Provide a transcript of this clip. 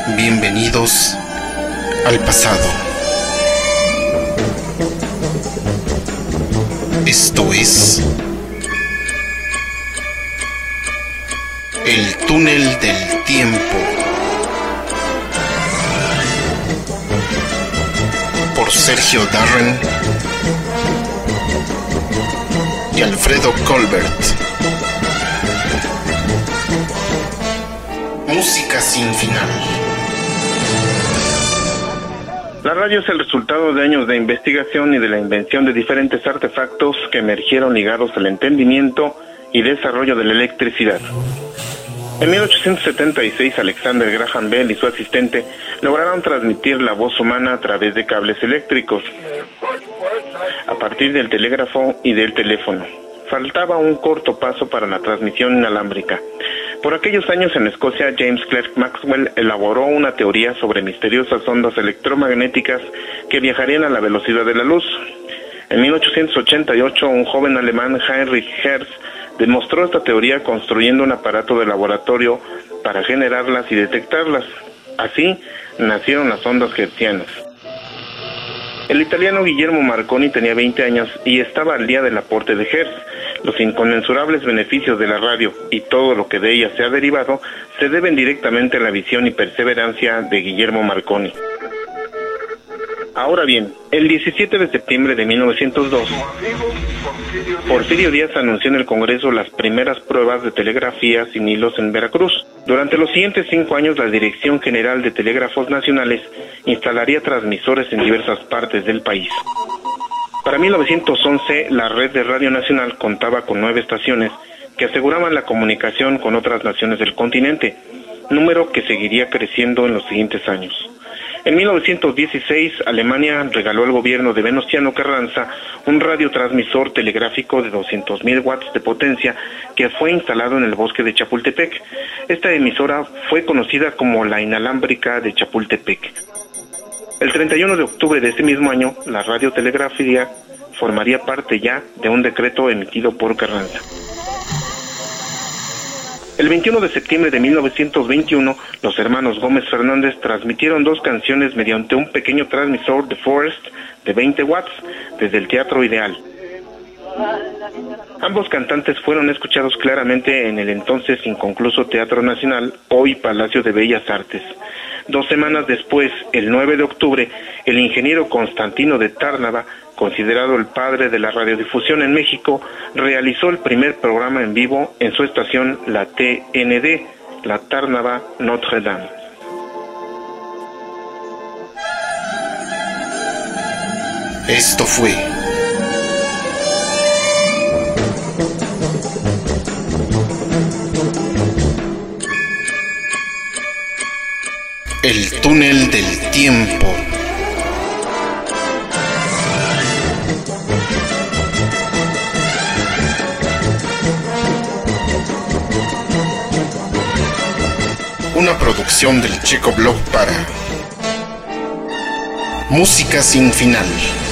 Bienvenidos al pasado. Esto es El túnel del tiempo, por Sergio Darren y Alfredo Colbert. Música sin final. La radio es el resultado de años de investigación y de la invención de diferentes artefactos que emergieron ligados al entendimiento y desarrollo de la electricidad. En 1876, Alexander Graham Bell y su asistente lograron transmitir la voz humana a través de cables eléctricos, a partir del telégrafo y del teléfono. Faltaba un corto paso para la transmisión inalámbrica. Por aquellos años en Escocia, James Clerk Maxwell elaboró una teoría sobre misteriosas ondas electromagnéticas que viajarían a la velocidad de la luz. En 1888, un joven alemán, Heinrich Hertz, demostró esta teoría construyendo un aparato de laboratorio para generarlas y detectarlas. Así nacieron las ondas hertzianas. El italiano Guillermo Marconi tenía 20 años y estaba al día del aporte de Hertz. Los inconmensurables beneficios de la radio y todo lo que de ella se ha derivado se deben directamente a la visión y perseverancia de Guillermo Marconi. Ahora bien, el 17 de septiembre de 1902, Porfirio Díaz anunció en el Congreso las primeras pruebas de telegrafía sin hilos en Veracruz. Durante los siguientes 5 años, la Dirección General de Telégrafos Nacionales instalaría transmisores en diversas partes del país. Para 1911, la red de Radio Nacional contaba con 9 estaciones que aseguraban la comunicación con otras naciones del continente, número que seguiría creciendo en los siguientes años. En 1916, Alemania regaló al gobierno de Venustiano Carranza un radiotransmisor telegráfico de 200.000 watts de potencia que fue instalado en el bosque de Chapultepec. Esta emisora fue conocida como la inalámbrica de Chapultepec. El 31 de octubre de ese mismo año, la radiotelegrafía formaría parte ya de un decreto emitido por Carranza. El 21 de septiembre de 1921, los hermanos Gómez Fernández transmitieron 2 canciones mediante un pequeño transmisor de Forest de 20 watts desde el Teatro Ideal. Ambos cantantes fueron escuchados claramente en el entonces inconcluso Teatro Nacional, hoy Palacio de Bellas Artes. 2 semanas después, el 9 de octubre, el ingeniero Constantino de Tárnava, considerado el padre de la radiodifusión en México, realizó el primer programa en vivo en su estación, la TND, la Tárnava Notre Dame. Esto fue El túnel del tiempo. Una producción del Checo Blog para Música sin final.